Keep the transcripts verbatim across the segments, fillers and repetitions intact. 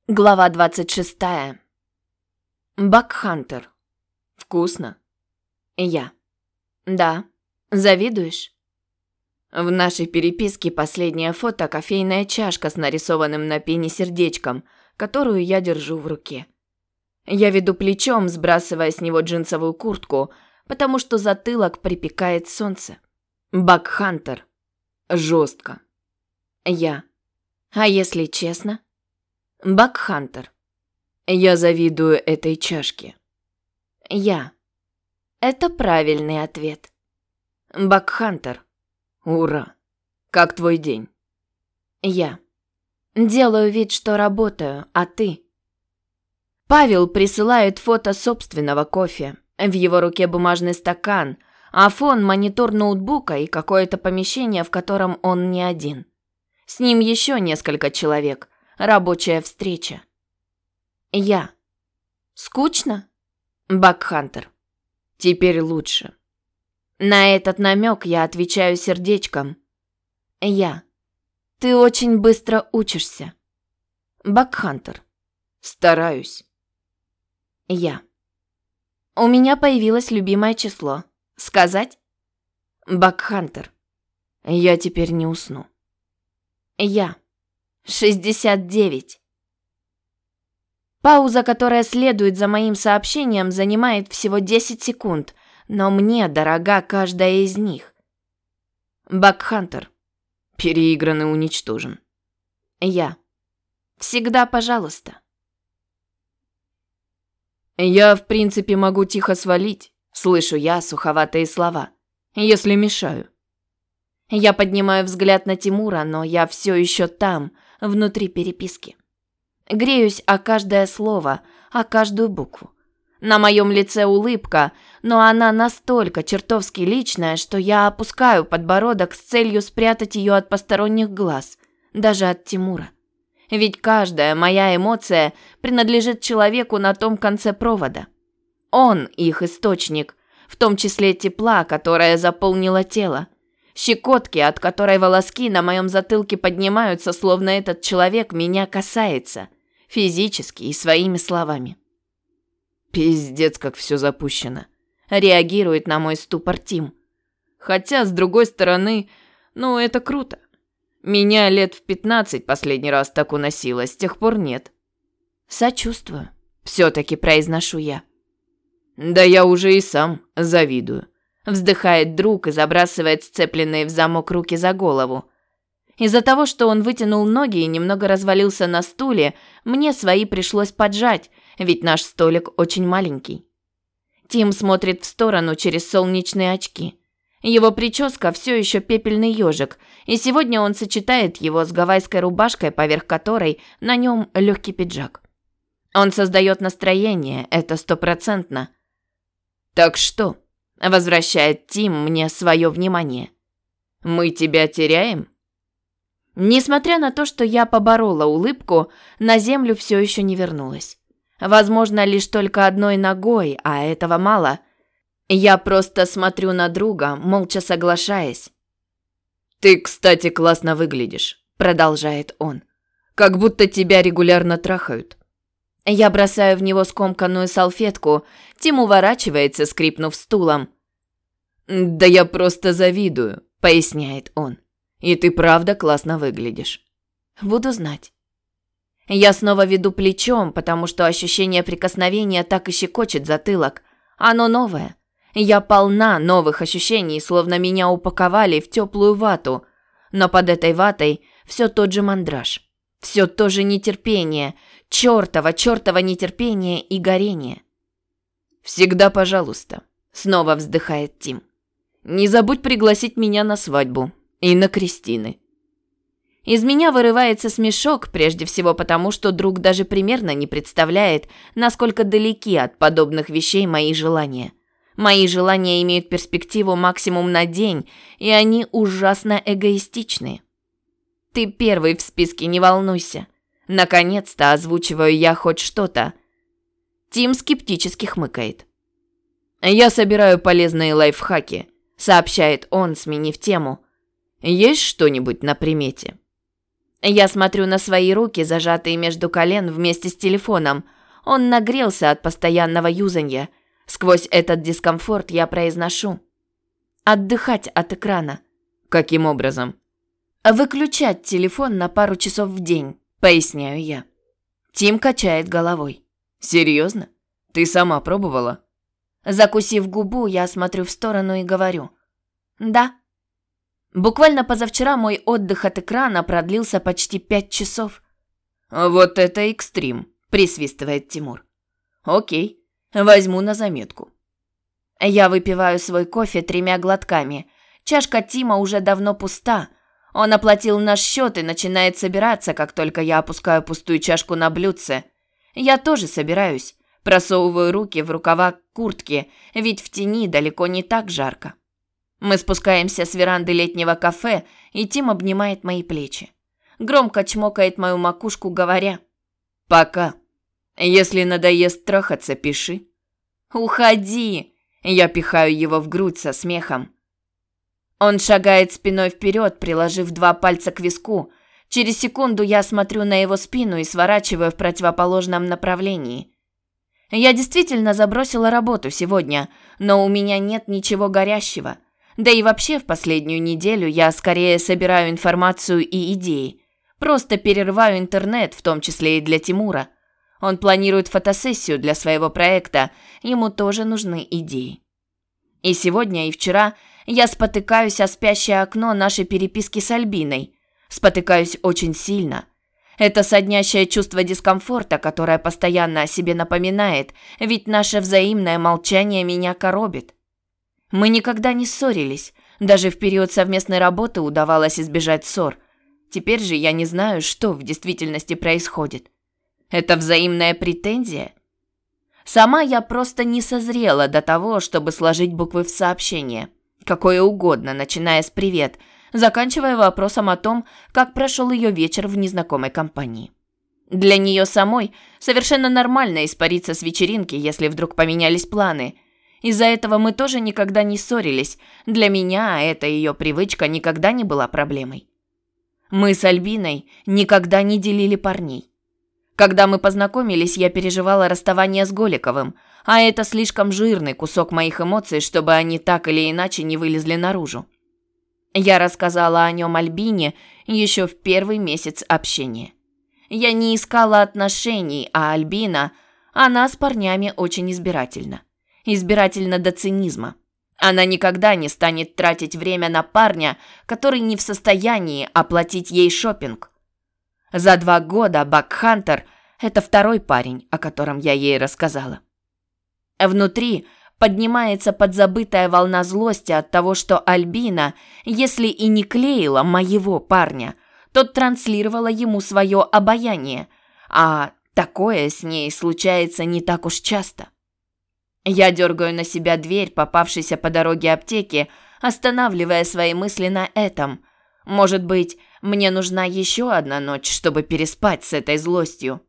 Глава двадцать шестая. Бакхантер. Вкусно. Я. Да. Завидуешь? В нашей переписке последнее фото – кофейная чашка с нарисованным на пене сердечком, которую я держу в руке. Я веду плечом, сбрасывая с него джинсовую куртку, потому что затылок припекает солнце. Бакхантер. Жестко. Я. А если честно? Бакхантер. Я завидую этой чашке. Я. Это правильный ответ. Бакхантер. Ура. Как твой день? Я. Делаю вид, что работаю, а ты? Павел присылает фото собственного кофе. В его руке бумажный стакан, а фон – монитор ноутбука и какое-то помещение, в котором он не один. С ним еще несколько человек. Рабочая встреча. Я. Скучно? Бакхантер. Теперь лучше. На этот намек я отвечаю сердечком. Я. Ты очень быстро учишься. Бакхантер. Стараюсь. Я. У меня появилось любимое число. Сказать? Бакхантер. Я теперь не усну. Я. шестьдесят девять. Пауза, которая следует за моим сообщением, занимает всего десять секунд, но мне дорога каждая из них. Бакхантер. Переигран и уничтожен. Я. Всегда пожалуйста. Я, в принципе, могу тихо свалить, слышу я суховатые слова, если мешаю. Я поднимаю взгляд на Тимура, но я все еще там, внутри переписки. Греюсь о каждое слово, о каждую букву. На моем лице улыбка, но она настолько чертовски личная, что я опускаю подбородок с целью спрятать ее от посторонних глаз, даже от Тимура. Ведь каждая моя эмоция принадлежит человеку на том конце провода. Он их источник, в том числе тепла, которое заполнило тело. Щекотки, от которой волоски на моем затылке поднимаются, словно этот человек меня касается, физически и своими словами. Пиздец, как все запущено. Реагирует на мой ступор Тим. Хотя, с другой стороны, ну это круто. Меня лет в пятнадцать последний раз так уносило, с тех пор нет. Сочувствую. Все-таки произношу я. Да я уже и сам завидую. Вздыхает друг и забрасывает сцепленные в замок руки за голову. Из-за того, что он вытянул ноги и немного развалился на стуле, мне свои пришлось поджать, ведь наш столик очень маленький. Тим смотрит в сторону через солнечные очки. Его прическа все еще пепельный ежик, и сегодня он сочетает его с гавайской рубашкой, поверх которой на нем легкий пиджак. Он создает настроение, это стопроцентно. Так что... Возвращает Тим мне свое внимание. Мы тебя теряем? Несмотря на то, что я поборола улыбку, на землю все еще не вернулась. Возможно, лишь только одной ногой, а этого мало. Я просто смотрю на друга, молча соглашаясь. Ты, кстати, классно выглядишь, продолжает он. Как будто тебя регулярно трахают. Я бросаю в него скомканную салфетку. Тим уворачивается, скрипнув стулом. «Да я просто завидую», — поясняет он. «И ты правда классно выглядишь». «Буду знать». Я снова веду плечом, потому что ощущение прикосновения так и щекочет затылок. Оно новое. Я полна новых ощущений, словно меня упаковали в теплую вату. Но под этой ватой все тот же мандраж. Все то же нетерпение, чёртово, чёртово нетерпение и горение. «Всегда пожалуйста», — снова вздыхает Тим. «Не забудь пригласить меня на свадьбу и на крестины». Из меня вырывается смешок, прежде всего потому, что друг даже примерно не представляет, насколько далеки от подобных вещей мои желания. Мои желания имеют перспективу максимум на день, и они ужасно эгоистичны. Ты первый в списке, не волнуйся. Наконец-то озвучиваю я хоть что-то. Тим скептически хмыкает. Я собираю полезные лайфхаки, сообщает он, сменив тему. Есть что-нибудь на примете? Я смотрю на свои руки, зажатые между колен вместе с телефоном. Он нагрелся от постоянного юзанья. Сквозь этот дискомфорт я произношу: отдыхать от экрана. Каким образом? Выключать телефон на пару часов в день, поясняю я. Тим качает головой. Серьезно? Ты сама пробовала? Закусив губу, я смотрю в сторону и говорю: да. Буквально позавчера мой отдых от экрана продлился почти пять часов. Вот это экстрим, присвистывает Тимур. Окей, возьму на заметку. Я выпиваю свой кофе тремя глотками. Чашка Тима уже давно пуста. Он оплатил наш счет и начинает собираться, как только я опускаю пустую чашку на блюдце. Я тоже собираюсь. Просовываю руки в рукава куртки, ведь в тени далеко не так жарко. Мы спускаемся с веранды летнего кафе, и Тим обнимает мои плечи. Громко чмокает мою макушку, говоря: «Пока. Если надоест трахаться, пиши». «Уходи!» Я пихаю его в грудь со смехом. Он шагает спиной вперед, приложив два пальца к виску. Через секунду я смотрю на его спину и сворачиваю в противоположном направлении. Я действительно забросила работу сегодня, но у меня нет ничего горящего. Да и вообще в последнюю неделю я скорее собираю информацию и идеи. Просто перерываю интернет, в том числе и для Тимура. Он планирует фотосессию для своего проекта, ему тоже нужны идеи. И сегодня, и вчера я спотыкаюсь о спящее окно нашей переписки с Альбиной. Спотыкаюсь очень сильно. Это соднящее чувство дискомфорта, которое постоянно о себе напоминает, ведь наше взаимное молчание меня коробит. Мы никогда не ссорились, даже в период совместной работы удавалось избежать ссор. Теперь же я не знаю, что в действительности происходит. Это взаимная претензия? Сама я просто не созрела до того, чтобы сложить буквы в сообщение. Какое угодно, начиная с «привет», заканчивая вопросом о том, как прошел ее вечер в незнакомой компании. Для нее самой совершенно нормально испариться с вечеринки, если вдруг поменялись планы. Из-за этого мы тоже никогда не ссорились. Для меня эта ее привычка никогда не была проблемой. Мы с Альбиной никогда не делили парней. Когда мы познакомились, я переживала расставание с Голиковым, а это слишком жирный кусок моих эмоций, чтобы они так или иначе не вылезли наружу. Я рассказала о нем Альбине еще в первый месяц общения. Я не искала отношений, а Альбина, она с парнями очень избирательна. Избирательна до цинизма. Она никогда не станет тратить время на парня, который не в состоянии оплатить ей шопинг. За два года Бакхантер – это второй парень, о котором я ей рассказала. Внутри поднимается подзабытая волна злости от того, что Альбина, если и не клеила моего парня, то транслировала ему свое обаяние, а такое с ней случается не так уж часто. Я дергаю на себя дверь, попавшейся по дороге аптеки, останавливая свои мысли на этом. Может быть, мне нужна еще одна ночь, чтобы переспать с этой злостью.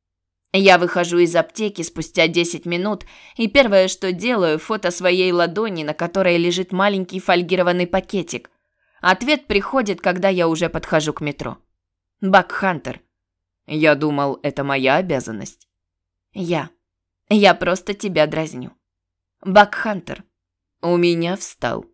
Я выхожу из аптеки спустя десять минут, и первое, что делаю, фото своей ладони, на которой лежит маленький фольгированный пакетик. Ответ приходит, когда я уже подхожу к метро. Бакхантер. Я думал, это моя обязанность. Я. Я просто тебя дразню. Бакхантер. У меня встал.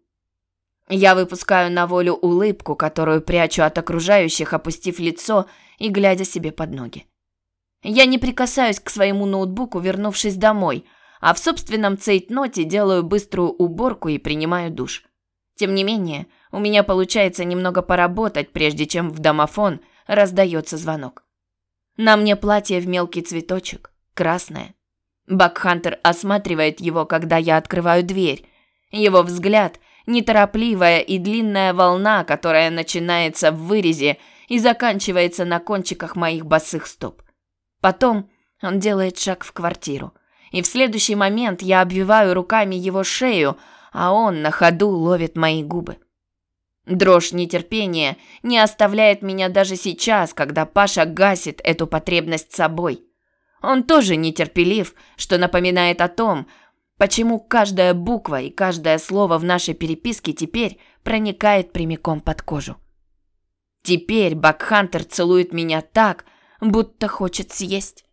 Я выпускаю на волю улыбку, которую прячу от окружающих, опустив лицо и глядя себе под ноги. Я не прикасаюсь к своему ноутбуку, вернувшись домой, а в собственном цейтноте делаю быструю уборку и принимаю душ. Тем не менее, у меня получается немного поработать, прежде чем в домофон раздается звонок. На мне платье в мелкий цветочек, красное. Бакхантер осматривает его, когда я открываю дверь. Его взгляд – неторопливая и длинная волна, которая начинается в вырезе и заканчивается на кончиках моих босых стоп. Потом он делает шаг в квартиру, и в следующий момент я обвиваю руками его шею, а он на ходу ловит мои губы. Дрожь нетерпения не оставляет меня даже сейчас, когда Паша гасит эту потребность собой. Он тоже нетерпелив, что напоминает о том, почему каждая буква и каждое слово в нашей переписке теперь проникает прямиком под кожу. Теперь Бакхантер целует меня так, будто хочет съесть.